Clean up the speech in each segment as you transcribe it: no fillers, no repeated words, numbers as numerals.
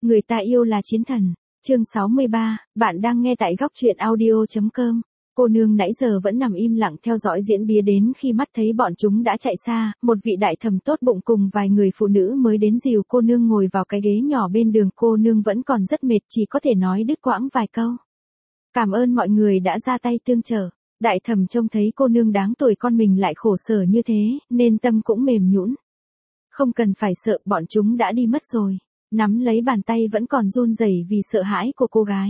Người ta yêu là chiến thần. Chương 63, bạn đang nghe tại góc truyện audio.com. Cô nương nãy giờ vẫn nằm im lặng theo dõi diễn biến đến khi mắt thấy bọn chúng đã chạy xa, một vị đại thẩm tốt bụng cùng vài người phụ nữ mới đến dìu cô nương ngồi vào cái ghế nhỏ bên đường. Cô nương vẫn còn rất mệt, chỉ có thể nói đứt quãng vài câu. Cảm ơn mọi người đã ra tay tương trợ. Đại thẩm trông thấy cô nương đáng tuổi con mình lại khổ sở như thế, nên tâm cũng mềm nhũn. Không cần phải sợ, bọn chúng đã đi mất rồi. Nắm lấy bàn tay vẫn còn run rẩy vì sợ hãi của cô gái.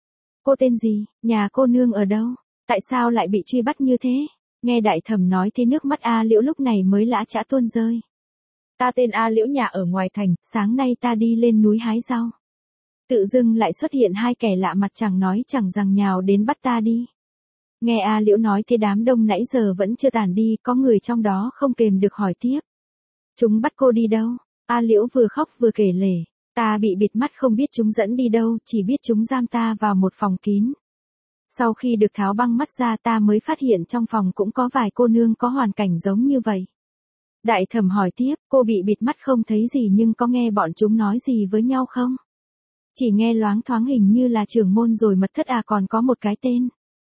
Cô tên gì, nhà cô nương ở đâu, tại sao lại bị truy bắt như thế? Nghe đại thẩm nói thế nước mắt A Liễu lúc này mới lã chã tuôn rơi. Ta tên A Liễu, nhà ở ngoài thành, sáng nay ta đi lên núi hái rau. Tự dưng lại xuất hiện hai kẻ lạ mặt chẳng nói chẳng rằng nhào đến bắt ta đi. Nghe A Liễu nói thế đám đông nãy giờ vẫn chưa tản đi, có người trong đó không kềm được hỏi tiếp. Chúng bắt cô đi đâu? A Liễu vừa khóc vừa kể lể. Ta bị bịt mắt không biết chúng dẫn đi đâu, chỉ biết chúng giam ta vào một phòng kín. Sau khi được tháo băng mắt ra ta mới phát hiện trong phòng cũng có vài cô nương có hoàn cảnh giống như vậy. Đại thẩm hỏi tiếp, cô bị bịt mắt không thấy gì nhưng có nghe bọn chúng nói gì với nhau không? Chỉ nghe loáng thoáng hình như là trưởng môn rồi mật thất còn có một cái tên.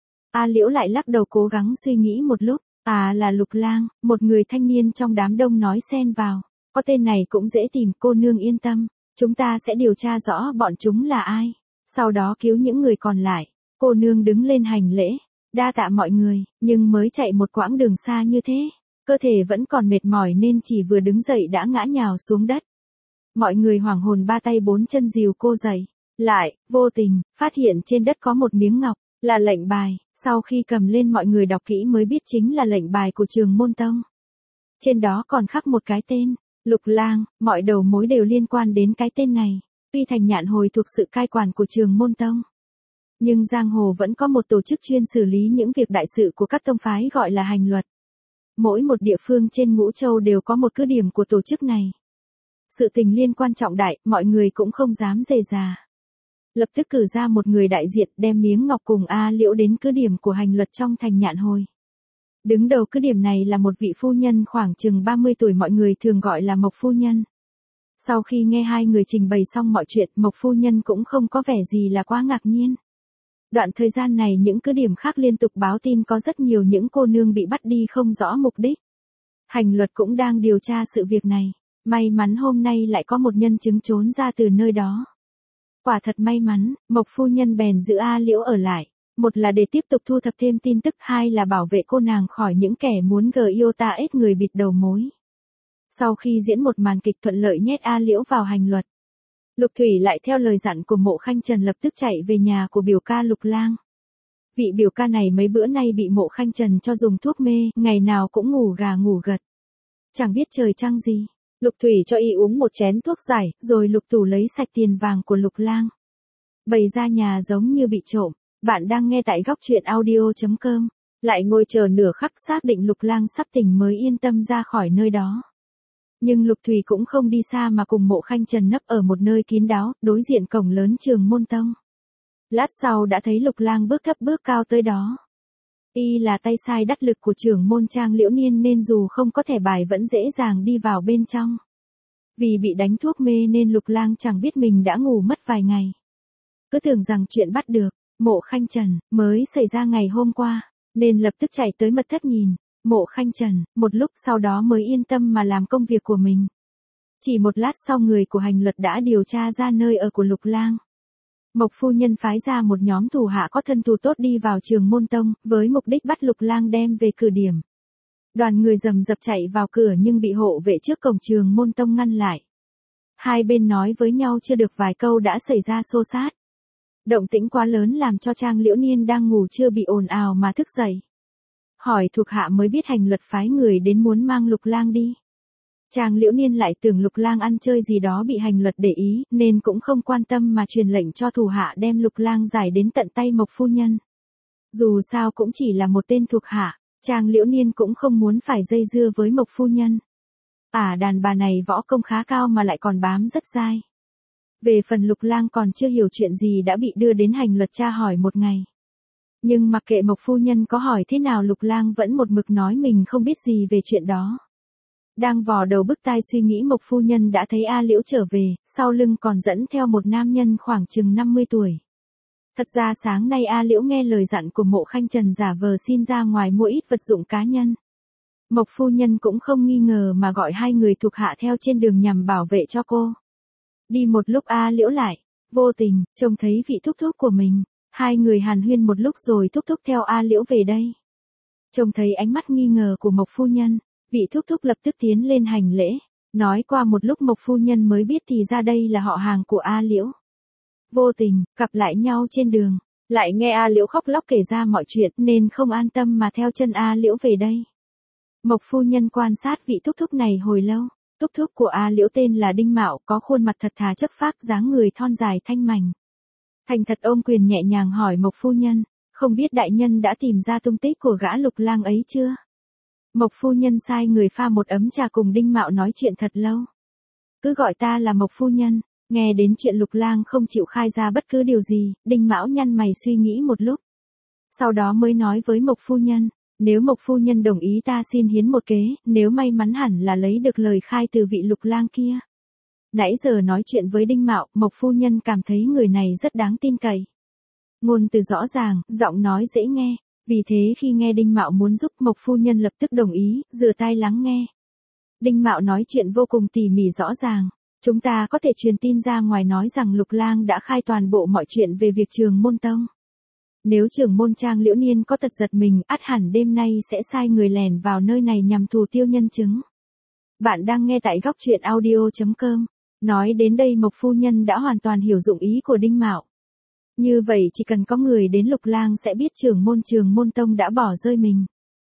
A Liễu lại lắc đầu cố gắng suy nghĩ một lúc. Là Lục Lang, một người thanh niên trong đám đông nói xen vào. Có tên này cũng dễ tìm, cô nương yên tâm. Chúng ta sẽ điều tra rõ bọn chúng là ai. Sau đó cứu những người còn lại. Cô nương đứng lên hành lễ. Đa tạ mọi người, nhưng mới chạy một quãng đường xa như thế. Cơ thể vẫn còn mệt mỏi nên chỉ vừa đứng dậy đã ngã nhào xuống đất. Mọi người hoảng hồn ba tay bốn chân dìu cô dậy. Lại, vô tình, phát hiện trên đất có một miếng ngọc. Là lệnh bài, sau khi cầm lên mọi người đọc kỹ mới biết chính là lệnh bài của Trường Môn Tông. Trên đó còn khắc một cái tên, Lục Lang, mọi đầu mối đều liên quan đến cái tên này. Tuy thành Nhạn Hồi thuộc sự cai quản của Trường Môn Tông, nhưng giang hồ vẫn có một tổ chức chuyên xử lý những việc đại sự của các tông phái gọi là hành luật. Mỗi một địa phương trên Ngũ Châu đều có một cứ điểm của tổ chức này. Sự tình liên quan trọng đại, mọi người cũng không dám dè dà. Lập tức cử ra một người đại diện đem miếng ngọc cùng A Liễu đến cứ điểm của hành luật trong thành Nhạn Hồi. Đứng đầu cứ điểm này là một vị phu nhân khoảng chừng 30 tuổi, mọi người thường gọi là Mộc phu nhân. Sau khi nghe hai người trình bày xong mọi chuyện, Mộc phu nhân cũng không có vẻ gì là quá ngạc nhiên. Đoạn thời gian này những cứ điểm khác liên tục báo tin có rất nhiều những cô nương bị bắt đi không rõ mục đích. Hành luật cũng đang điều tra sự việc này. May mắn hôm nay lại có một nhân chứng trốn ra từ nơi đó. Quả thật may mắn, Mộc phu nhân bèn giữ A Liễu ở lại. Một là để tiếp tục thu thập thêm tin tức, hai là bảo vệ cô nàng khỏi những kẻ muốn ết người bịt đầu mối. Sau khi diễn một màn kịch thuận lợi nhét A Liễu vào hành luật, Lục Thủy lại theo lời dặn của Mộ Khanh Trần lập tức chạy về nhà của biểu ca Lục Lang. Vị biểu ca này mấy bữa nay bị Mộ Khanh Trần cho dùng thuốc mê, ngày nào cũng ngủ gà ngủ gật. Chẳng biết trời trăng gì. Lục Thủy cho y uống một chén thuốc giải, rồi Lục Tủ lấy sạch tiền vàng của Lục Lang. Bày ra nhà giống như bị trộm. Bạn đang nghe tại góc truyện audio.com. Lại ngồi chờ nửa khắc xác định Lục Lang sắp tỉnh mới yên tâm ra khỏi nơi đó. Nhưng Lục Thủy cũng không đi xa mà cùng Mộ Khanh Trần nấp ở một nơi kín đáo, đối diện cổng lớn Trường Môn Tông. Lát sau đã thấy Lục Lang bước thấp bước cao tới đó. Y là tay sai đắc lực của trưởng môn Trang Liễu Niên nên dù không có thẻ bài vẫn dễ dàng đi vào bên trong. Vì bị đánh thuốc mê nên Lục Lang chẳng biết mình đã ngủ mất vài ngày. Cứ tưởng rằng chuyện bắt được Mộ Khanh Trần mới xảy ra ngày hôm qua, nên lập tức chạy tới mật thất nhìn Mộ Khanh Trần, một lúc sau đó mới yên tâm mà làm công việc của mình. Chỉ một lát sau người của hành luật đã điều tra ra nơi ở của Lục Lang. Mộc phu nhân phái ra một nhóm thủ hạ có thân thủ tốt đi vào Trường Môn Tông, với mục đích bắt Lục Lang đem về cửa điểm. Đoàn người rầm rập chạy vào cửa nhưng bị hộ vệ trước cổng Trường Môn Tông ngăn lại. Hai bên nói với nhau chưa được vài câu đã xảy ra xô xát. Động tĩnh quá lớn làm cho Trang Liễu Niên đang ngủ chưa bị ồn ào mà thức dậy. Hỏi thuộc hạ mới biết hành luật phái người đến muốn mang Lục Lang đi. Trang Liễu Niên lại tưởng Lục Lang ăn chơi gì đó bị hành luật để ý, nên cũng không quan tâm mà truyền lệnh cho thủ hạ đem Lục Lang giải đến tận tay Mộc phu nhân. Dù sao cũng chỉ là một tên thuộc hạ, Trang Liễu Niên cũng không muốn phải dây dưa với Mộc phu nhân. Đàn bà này võ công khá cao mà lại còn bám rất dai. Về phần Lục Lang còn chưa hiểu chuyện gì đã bị đưa đến hành luật tra hỏi một ngày. Nhưng mặc kệ Mộc phu nhân có hỏi thế nào Lục Lang vẫn một mực nói mình không biết gì về chuyện đó. Đang vò đầu bứt tai suy nghĩ Mộc phu nhân đã thấy A Liễu trở về, sau lưng còn dẫn theo một nam nhân khoảng chừng 50 tuổi. Thật ra sáng nay A Liễu nghe lời dặn của Mộ Khanh Trần giả vờ xin ra ngoài mua ít vật dụng cá nhân. Mộc phu nhân cũng không nghi ngờ mà gọi hai người thuộc hạ theo trên đường nhằm bảo vệ cho cô. Đi một lúc A Liễu lại, vô tình, trông thấy vị thúc thúc của mình. Hai người hàn huyên một lúc rồi thúc thúc theo A Liễu về đây. Trông thấy ánh mắt nghi ngờ của Mộc phu nhân, vị thúc thúc lập tức tiến lên hành lễ. Nói qua một lúc Mộc phu nhân mới biết thì ra đây là họ hàng của A Liễu. Vô tình, gặp lại nhau trên đường, lại nghe A Liễu khóc lóc kể ra mọi chuyện nên không an tâm mà theo chân A Liễu về đây. Mộc phu nhân quan sát vị thúc thúc này hồi lâu. Thúc thúc của A Liễu tên là Đinh Mạo, có khuôn mặt thật thà chất phác, dáng người thon dài thanh mảnh. Thành thật ôm quyền nhẹ nhàng hỏi Mộc phu nhân, không biết đại nhân đã tìm ra tung tích của gã Lục Lang ấy chưa? Mộc phu nhân sai người pha một ấm trà cùng Đinh Mạo nói chuyện thật lâu. Cứ gọi ta là Mộc phu nhân. Nghe đến chuyện Lục Lang không chịu khai ra bất cứ điều gì, Đinh Mạo nhăn mày suy nghĩ một lúc. Sau đó mới nói với Mộc phu nhân, nếu Mộc phu nhân đồng ý ta xin hiến một kế, nếu may mắn hẳn là lấy được lời khai từ vị Lục Lang kia. Nãy giờ nói chuyện với Đinh Mạo, Mộc phu nhân cảm thấy người này rất đáng tin cậy. Ngôn từ rõ ràng, giọng nói dễ nghe, vì thế khi nghe Đinh Mạo muốn giúp Mộc phu nhân lập tức đồng ý, dựa tai lắng nghe. Đinh Mạo nói chuyện vô cùng tỉ mỉ rõ ràng. Chúng ta có thể truyền tin ra ngoài nói rằng Lục Lang đã khai toàn bộ mọi chuyện về việc Trường Môn Tông. Nếu Trưởng môn Trang Liễu Niên có tật giật mình, ắt hẳn đêm nay sẽ sai người lẻn vào nơi này nhằm thủ tiêu nhân chứng. Bạn đang nghe tại góc truyện audio.com. Nói đến đây Mộc phu nhân đã hoàn toàn hiểu dụng ý của Đinh Mạo. Như vậy chỉ cần có người đến Lục Lang sẽ biết Trường môn Tông đã bỏ rơi mình.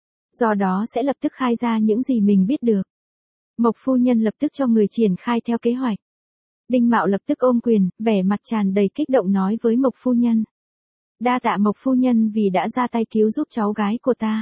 Do đó sẽ lập tức khai ra những gì mình biết được. Mộc phu nhân lập tức cho người triển khai theo kế hoạch. Đinh Mạo lập tức ôm quyền, vẻ mặt tràn đầy kích động nói với Mộc phu nhân. Đa tạ Mộc phu nhân vì đã ra tay cứu giúp cháu gái của ta.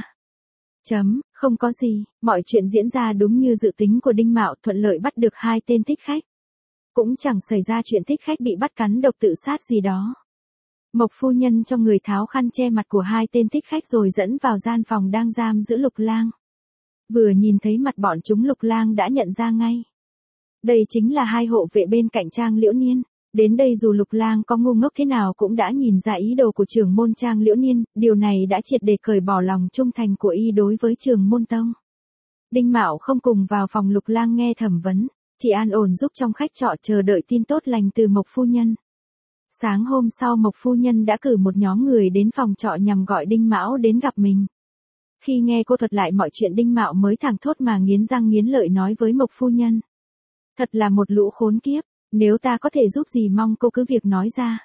Không có gì, mọi chuyện diễn ra đúng như dự tính của Đinh Mạo, thuận lợi bắt được hai tên thích khách. Cũng chẳng xảy ra chuyện thích khách bị bắt cắn độc tự sát gì đó. Mộc phu nhân cho người tháo khăn che mặt của hai tên thích khách rồi dẫn vào gian phòng đang giam giữ Lục Lang. Vừa nhìn thấy mặt bọn chúng Lục Lang đã nhận ra ngay. Đây chính là hai hộ vệ bên cạnh Trang Liễu Niên. Đến đây dù Lục Lang có ngu ngốc thế nào cũng đã nhìn ra ý đồ của trưởng môn Trang Liễu Niên, điều này đã triệt để cởi bỏ lòng trung thành của y đối với Trường Môn Tông. Đinh Mạo không cùng vào phòng Lục Lang nghe thẩm vấn, chỉ an ổn giúp trong khách trọ chờ đợi tin tốt lành từ Mộc phu nhân. Sáng hôm sau Mộc phu nhân đã cử một nhóm người đến phòng trọ nhằm gọi Đinh Mạo đến gặp mình. Khi nghe cô thuật lại mọi chuyện Đinh Mạo mới thẳng thốt mà nghiến răng nghiến lợi nói với Mộc phu nhân. Thật là một lũ khốn kiếp, nếu ta có thể giúp gì mong cô cứ việc nói ra.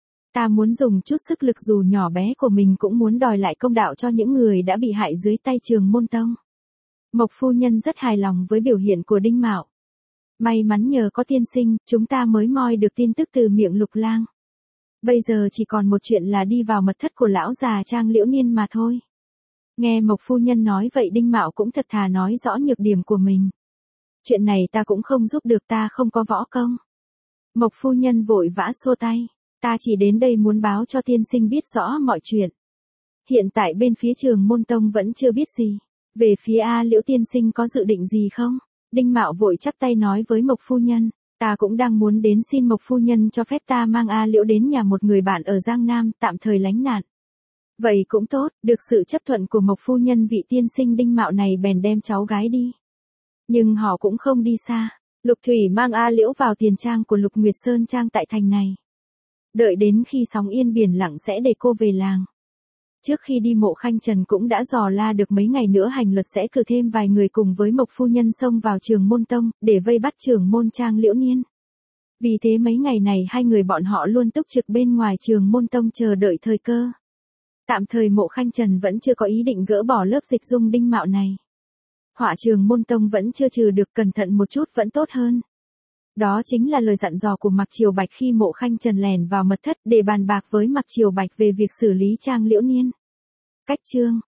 Ta muốn dùng chút sức lực dù nhỏ bé của mình cũng muốn đòi lại công đạo cho những người đã bị hại dưới tay Trường Môn Tông. Mộc phu nhân rất hài lòng với biểu hiện của Đinh Mạo. May mắn nhờ có tiên sinh, chúng ta mới moi được tin tức từ miệng Lục Lang. Bây giờ chỉ còn một chuyện là đi vào mật thất của lão già Trang Liễu Niên mà thôi. Nghe Mộc phu nhân nói vậy Đinh Mạo cũng thật thà nói rõ nhược điểm của mình. Chuyện này ta cũng không giúp được, ta không có võ công. Mộc phu nhân vội vã xua tay. Ta chỉ đến đây muốn báo cho tiên sinh biết rõ mọi chuyện. Hiện tại bên phía Trường Môn Tông vẫn chưa biết gì. Về phía A Liễu tiên sinh có dự định gì không? Đinh Mạo vội chắp tay nói với Mộc phu nhân. Ta cũng đang muốn đến xin Mộc phu nhân cho phép ta mang A Liễu đến nhà một người bạn ở Giang Nam tạm thời lánh nạn. Vậy cũng tốt, được sự chấp thuận của Mộc phu nhân vị tiên sinh Đinh Mạo này bèn đem cháu gái đi. Nhưng họ cũng không đi xa. Lục Thủy mang A Liễu vào tiền trang của Lục Nguyệt Sơn Trang tại thành này. Đợi đến khi sóng yên biển lặng sẽ để cô về làng. Trước khi đi Mộ Khanh Trần cũng đã dò la được mấy ngày nữa hành luật sẽ cử thêm vài người cùng với Mộc phu nhân xông vào Trường Môn Tông, để vây bắt trưởng môn Trang Liễu Niên. Vì thế mấy ngày này hai người bọn họ luôn túc trực bên ngoài Trường Môn Tông chờ đợi thời cơ. Tạm thời Mộ Khanh Trần vẫn chưa có ý định gỡ bỏ lớp dịch dung Đinh Mạo này. Họa Trường Môn Tông vẫn chưa trừ được, cẩn thận một chút vẫn tốt hơn. Đó chính là lời dặn dò của Mạc Triều Bạch khi Mộ Khanh Trần lèn vào mật thất để bàn bạc với Mạc Triều Bạch về việc xử lý Trang Liễu Niên. Cách chương